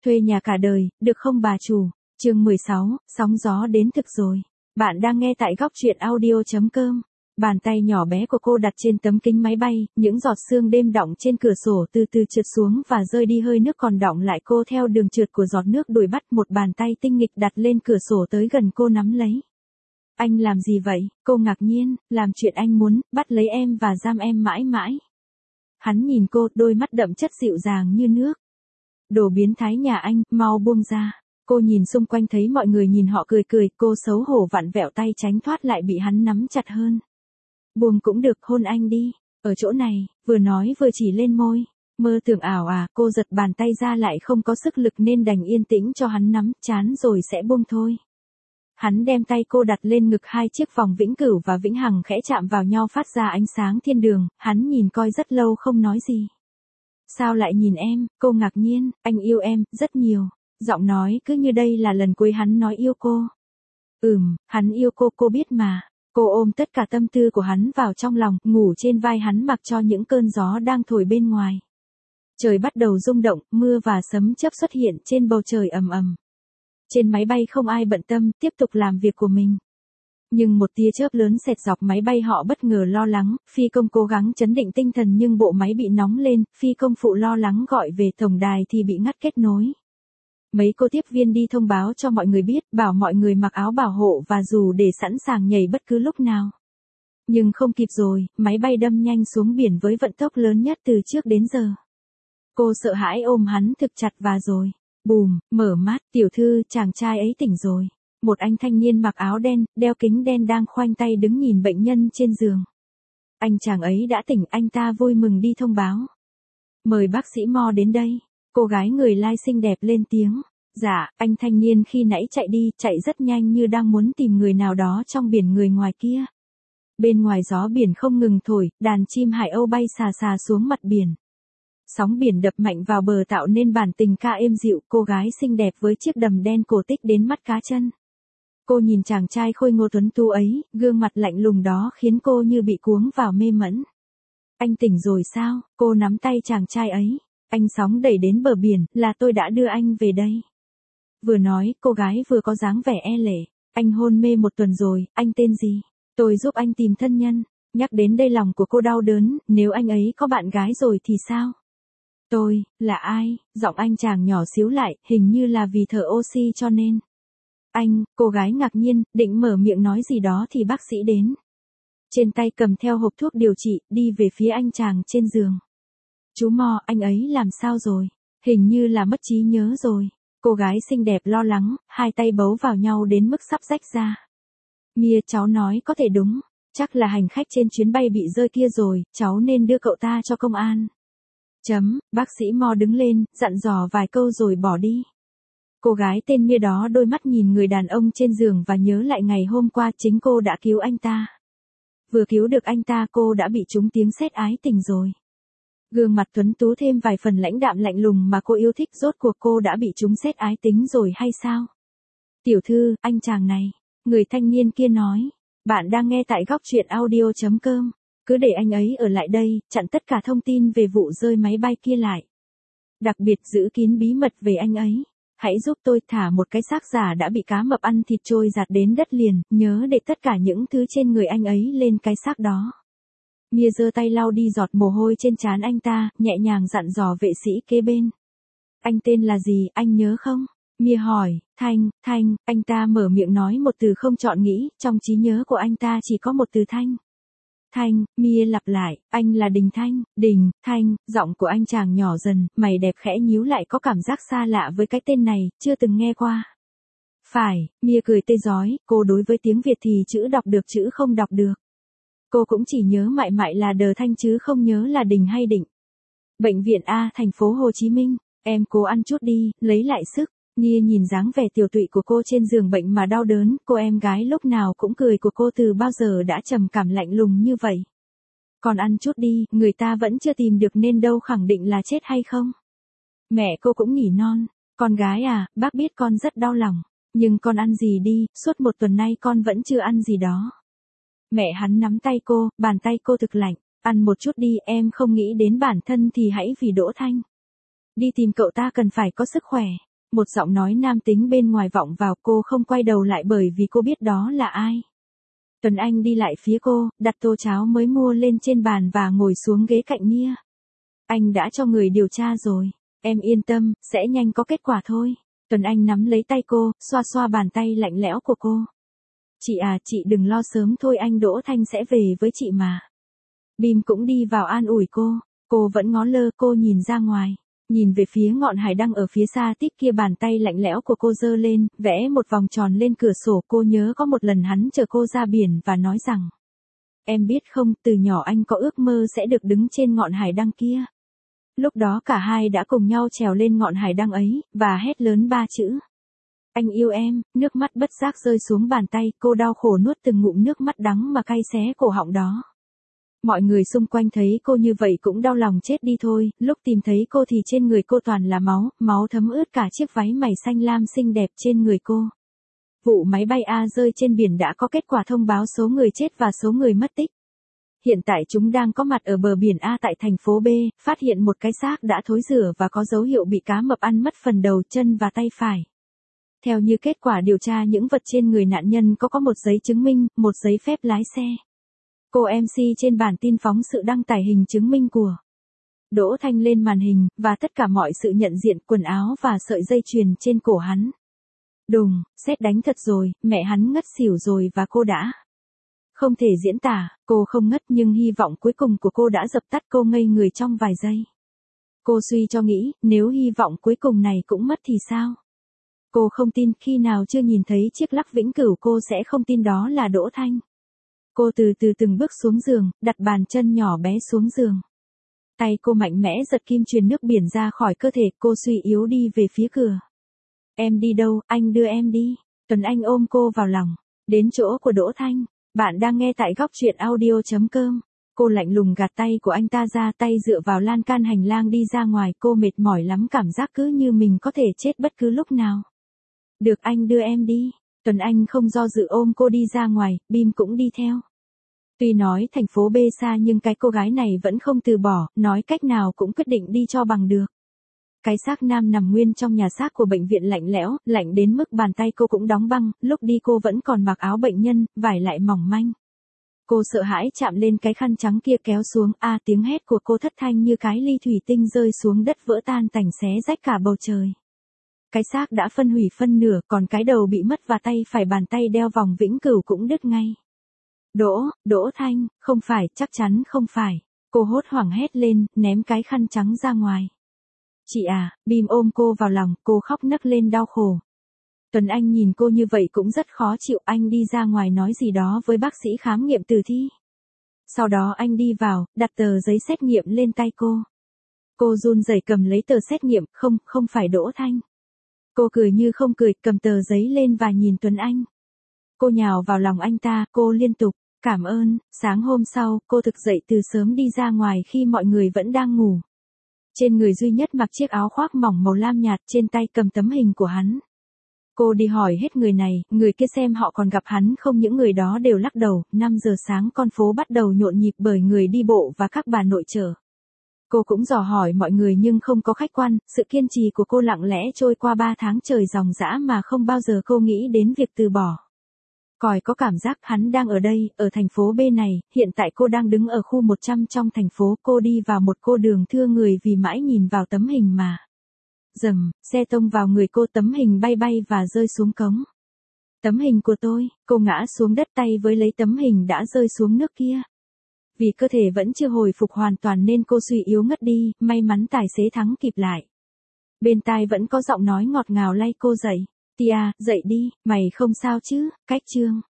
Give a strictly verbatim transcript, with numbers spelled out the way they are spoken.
Thuê nhà cả đời, được không bà chủ? Chương mười sáu, sóng gió đến thực rồi. Bạn đang nghe tại góc truyện audio chấm com. Bàn tay nhỏ bé của cô đặt trên tấm kính máy bay, những giọt sương đêm đọng trên cửa sổ từ từ trượt xuống và rơi đi, hơi nước còn đọng lại, cô theo đường trượt của giọt nước đuổi bắt, một bàn tay tinh nghịch đặt lên cửa sổ tới gần cô nắm lấy. Anh làm gì vậy? Cô ngạc nhiên, làm chuyện anh muốn, bắt lấy em và giam em mãi mãi. Hắn nhìn cô, đôi mắt đậm chất dịu dàng như nước. Đồ biến thái nhà anh, mau buông ra. Cô nhìn xung quanh thấy mọi người nhìn họ cười cười, cô xấu hổ vặn vẹo tay tránh thoát, lại bị hắn nắm chặt hơn. Buông cũng được, hôn anh đi, ở chỗ này, vừa nói vừa chỉ lên môi. Mơ tưởng ảo à, cô giật bàn tay ra lại không có sức lực nên đành yên tĩnh cho hắn nắm, chán rồi sẽ buông thôi. Hắn đem tay cô đặt lên ngực, hai chiếc vòng vĩnh cửu và vĩnh hằng khẽ chạm vào nhau phát ra ánh sáng thiên đường, hắn nhìn coi rất lâu không nói gì. Sao lại nhìn em? Cô ngạc nhiên, anh yêu em, rất nhiều. Giọng nói cứ như đây là lần cuối hắn nói yêu cô. Ừm, hắn yêu cô, cô biết mà. Cô ôm tất cả tâm tư của hắn vào trong lòng, ngủ trên vai hắn mặc cho những cơn gió đang thổi bên ngoài. Trời bắt đầu rung động, mưa và sấm chớp xuất hiện trên bầu trời ầm ầm. Trên máy bay không ai bận tâm, tiếp tục làm việc của mình. Nhưng một tia chớp lớn xẹt dọc máy bay, họ bất ngờ lo lắng, phi công cố gắng trấn định tinh thần nhưng bộ máy bị nóng lên, phi công phụ lo lắng gọi về tổng đài thì bị ngắt kết nối. Mấy cô tiếp viên đi thông báo cho mọi người biết, bảo mọi người mặc áo bảo hộ và dù để sẵn sàng nhảy bất cứ lúc nào. Nhưng không kịp rồi, máy bay đâm nhanh xuống biển với vận tốc lớn nhất từ trước đến giờ. Cô sợ hãi ôm hắn thực chặt và rồi, bùm, mở mắt, tiểu thư, chàng trai ấy tỉnh rồi. Một anh thanh niên mặc áo đen, đeo kính đen đang khoanh tay đứng nhìn bệnh nhân trên giường. Anh chàng ấy đã tỉnh, anh ta vui mừng đi thông báo. Mời bác sĩ Mo đến đây. Cô gái người lai xinh đẹp lên tiếng. Dạ, anh thanh niên khi nãy chạy đi, chạy rất nhanh như đang muốn tìm người nào đó trong biển người ngoài kia. Bên ngoài gió biển không ngừng thổi, đàn chim hải âu bay xà xà xuống mặt biển. Sóng biển đập mạnh vào bờ tạo nên bản tình ca êm dịu, cô gái xinh đẹp với chiếc đầm đen cổ tích đến mắt cá chân. Cô nhìn chàng trai khôi ngô tuấn tú ấy, gương mặt lạnh lùng đó khiến cô như bị cuống vào mê mẩn. Anh tỉnh rồi sao? Cô nắm tay chàng trai ấy. Anh sóng đẩy đến bờ biển, là tôi đã đưa anh về đây. Vừa nói, cô gái vừa có dáng vẻ e lệ. Anh hôn mê một tuần rồi, anh tên gì? Tôi giúp anh tìm thân nhân. Nhắc đến đây lòng của cô đau đớn, nếu anh ấy có bạn gái rồi thì sao? Tôi, là ai? Giọng anh chàng nhỏ xíu lại, hình như là vì thở oxy cho nên. Anh, cô gái ngạc nhiên, định mở miệng nói gì đó thì bác sĩ đến. Trên tay cầm theo hộp thuốc điều trị, đi về phía anh chàng trên giường. Chú Mo, anh ấy làm sao rồi? Hình như là mất trí nhớ rồi. Cô gái xinh đẹp lo lắng, hai tay bấu vào nhau đến mức sắp rách ra. Mia, cháu nói có thể đúng. Chắc là hành khách trên chuyến bay bị rơi kia rồi, cháu nên đưa cậu ta cho công an. Chấm, bác sĩ Mo đứng lên, dặn dò vài câu rồi bỏ đi. Cô gái tên Mia đó đôi mắt nhìn người đàn ông trên giường và nhớ lại ngày hôm qua chính cô đã cứu anh ta. Vừa cứu được anh ta cô đã bị trúng tiếng sét ái tình rồi. Gương mặt tuấn tú thêm vài phần lãnh đạm lạnh lùng mà cô yêu thích, rốt cuộc cô đã bị trúng sét ái tính rồi hay sao? Tiểu thư, anh chàng này. Người thanh niên kia nói. Bạn đang nghe tại góc truyện audio chấm com. Cứ để anh ấy ở lại đây, chặn tất cả thông tin về vụ rơi máy bay kia lại. Đặc biệt giữ kín bí mật về anh ấy. Hãy giúp tôi thả một cái xác giả đã bị cá mập ăn thịt trôi giạt đến đất liền, nhớ để tất cả những thứ trên người anh ấy lên cái xác đó. Mia giơ tay lau đi giọt mồ hôi trên trán anh ta, nhẹ nhàng dặn dò vệ sĩ kế bên. Anh tên là gì, anh nhớ không? Mia hỏi. Thanh, Thanh, anh ta mở miệng nói một từ không chọn nghĩ, trong trí nhớ của anh ta chỉ có một từ Thanh. Thanh, Mia lặp lại, anh là Đình Thanh, Đình, Thanh, giọng của anh chàng nhỏ dần, mày đẹp khẽ nhíu lại, có cảm giác xa lạ với cái tên này, chưa từng nghe qua. Phải, Mia cười tê rói, cô đối với tiếng Việt thì chữ đọc được chữ không đọc được. Cô cũng chỉ nhớ mại mại là Đờ Thanh chứ không nhớ là Đình hay Định. Bệnh viện A, thành phố Hồ Chí Minh, em cố ăn chút đi, lấy lại sức. Mia nhìn dáng vẻ tiều tụy của cô trên giường bệnh mà đau đớn, cô em gái lúc nào cũng cười của cô từ bao giờ đã trầm cảm lạnh lùng như vậy. Còn ăn chút đi, người ta vẫn chưa tìm được nên đâu khẳng định là chết hay không. Mẹ cô cũng nỉ non, con gái à, bác biết con rất đau lòng, nhưng con ăn gì đi, suốt một tuần nay con vẫn chưa ăn gì đó. Mẹ hắn nắm tay cô, bàn tay cô thực lạnh, ăn một chút đi, em không nghĩ đến bản thân thì hãy vì Đỗ Thanh. Đi tìm cậu ta cần phải có sức khỏe. Một giọng nói nam tính bên ngoài vọng vào, cô không quay đầu lại bởi vì cô biết đó là ai. Tuấn Anh đi lại phía cô, đặt tô cháo mới mua lên trên bàn và ngồi xuống ghế cạnh Mia. Anh đã cho người điều tra rồi, em yên tâm, sẽ nhanh có kết quả thôi. Tuấn Anh nắm lấy tay cô, xoa xoa bàn tay lạnh lẽo của cô. Chị à, chị đừng lo sớm thôi, anh Đỗ Thanh sẽ về với chị mà. Bim cũng đi vào an ủi cô, cô vẫn ngó lơ, cô nhìn ra ngoài. Nhìn về phía ngọn hải đăng ở phía xa tít kia, bàn tay lạnh lẽo của cô giơ lên, vẽ một vòng tròn lên cửa sổ. Cô nhớ có một lần hắn chở cô ra biển và nói rằng, em biết không, từ nhỏ anh có ước mơ sẽ được đứng trên ngọn hải đăng kia. Lúc đó cả hai đã cùng nhau trèo lên ngọn hải đăng ấy, và hét lớn ba chữ. Anh yêu em, nước mắt bất giác rơi xuống bàn tay, cô đau khổ nuốt từng ngụm nước mắt đắng mà cay xé cổ họng đó. Mọi người xung quanh thấy cô như vậy cũng đau lòng chết đi thôi, lúc tìm thấy cô thì trên người cô toàn là máu, máu thấm ướt cả chiếc váy mày xanh lam xinh đẹp trên người cô. Vụ máy bay A rơi trên biển đã có kết quả thông báo số người chết và số người mất tích. Hiện tại chúng đang có mặt ở bờ biển A tại thành phố B, phát hiện một cái xác đã thối rữa và có dấu hiệu bị cá mập ăn mất phần đầu, chân và tay phải. Theo như kết quả điều tra, những vật trên người nạn nhân có có một giấy chứng minh, một giấy phép lái xe. Cô em xê trên bản tin phóng sự đăng tải hình chứng minh của Đỗ Thanh lên màn hình, và tất cả mọi sự nhận diện, quần áo và sợi dây chuyền trên cổ hắn. Đùng, sét đánh thật rồi, mẹ hắn ngất xỉu rồi và cô đã không thể diễn tả, cô không ngất nhưng hy vọng cuối cùng của cô đã dập tắt, cô ngây người trong vài giây. Cô suy cho nghĩ, nếu hy vọng cuối cùng này cũng mất thì sao? Cô không tin, khi nào chưa nhìn thấy chiếc lắc vĩnh cửu cô sẽ không tin đó là Đỗ Thanh. Cô từ từ từng bước xuống giường, đặt bàn chân nhỏ bé xuống giường. Tay cô mạnh mẽ giật kim truyền nước biển ra khỏi cơ thể, cô suy yếu đi về phía cửa. Em đi đâu, anh đưa em đi. Tuấn Anh ôm cô vào lòng, đến chỗ của Đỗ Thanh. Bạn đang nghe tại góc truyện audio chấm com. Cô lạnh lùng gạt tay của anh ta ra, tay dựa vào lan can hành lang đi ra ngoài, cô mệt mỏi lắm, cảm giác cứ như mình có thể chết bất cứ lúc nào. Được, anh đưa em đi. Tuấn Anh không do dự ôm cô đi ra ngoài, Bim cũng đi theo. Tuy nói thành phố B xa nhưng cái cô gái này vẫn không từ bỏ, nói cách nào cũng quyết định đi cho bằng được. Cái xác nam nằm nguyên trong nhà xác của bệnh viện lạnh lẽo, lạnh đến mức bàn tay cô cũng đóng băng, lúc đi cô vẫn còn mặc áo bệnh nhân, vải lại mỏng manh. Cô sợ hãi chạm lên cái khăn trắng kia kéo xuống, a à, tiếng hét của cô thất thanh như cái ly thủy tinh rơi xuống đất vỡ tan tành xé rách cả bầu trời. Cái xác đã phân hủy phân nửa, còn cái đầu bị mất và tay phải bàn tay đeo vòng vĩnh cửu cũng đứt ngay. Đỗ, Đỗ Thanh, không phải, chắc chắn không phải. Cô hốt hoảng hét lên, ném cái khăn trắng ra ngoài. Chị à, Bim ôm cô vào lòng, cô khóc nấc lên đau khổ. Tuấn Anh nhìn cô như vậy cũng rất khó chịu, anh đi ra ngoài nói gì đó với bác sĩ khám nghiệm tử thi. Sau đó anh đi vào, đặt tờ giấy xét nghiệm lên tay cô. Cô run rẩy cầm lấy tờ xét nghiệm, không, không phải Đỗ Thanh. Cô cười như không cười, cầm tờ giấy lên và nhìn Tuấn Anh. Cô nhào vào lòng anh ta, cô liên tục, cảm ơn. Sáng hôm sau, cô thực dậy từ sớm đi ra ngoài khi mọi người vẫn đang ngủ. Trên người duy nhất mặc chiếc áo khoác mỏng màu lam nhạt, trên tay cầm tấm hình của hắn. Cô đi hỏi hết người này, người kia xem họ còn gặp hắn không, những người đó đều lắc đầu. năm giờ sáng con phố bắt đầu nhộn nhịp bởi người đi bộ và các bà nội trợ. Cô cũng dò hỏi mọi người nhưng không có khách quan, sự kiên trì của cô lặng lẽ trôi qua ba tháng trời ròng rã mà không bao giờ cô nghĩ đến việc từ bỏ. Còi có cảm giác hắn đang ở đây, ở thành phố B này, hiện tại cô đang đứng ở khu một trăm trong thành phố, cô đi vào một cô đường thưa người vì mãi nhìn vào tấm hình mà. Rầm, xe tông vào người cô, tấm hình bay bay và rơi xuống cống. Tấm hình của tôi, cô ngã xuống đất tay với lấy tấm hình đã rơi xuống nước kia. Vì cơ thể vẫn chưa hồi phục hoàn toàn nên cô suy yếu ngất đi, may mắn tài xế Thắng kịp lại. Bên tai vẫn có giọng nói ngọt ngào lay cô dậy. Tia, dậy đi, mày không sao chứ, cách chương.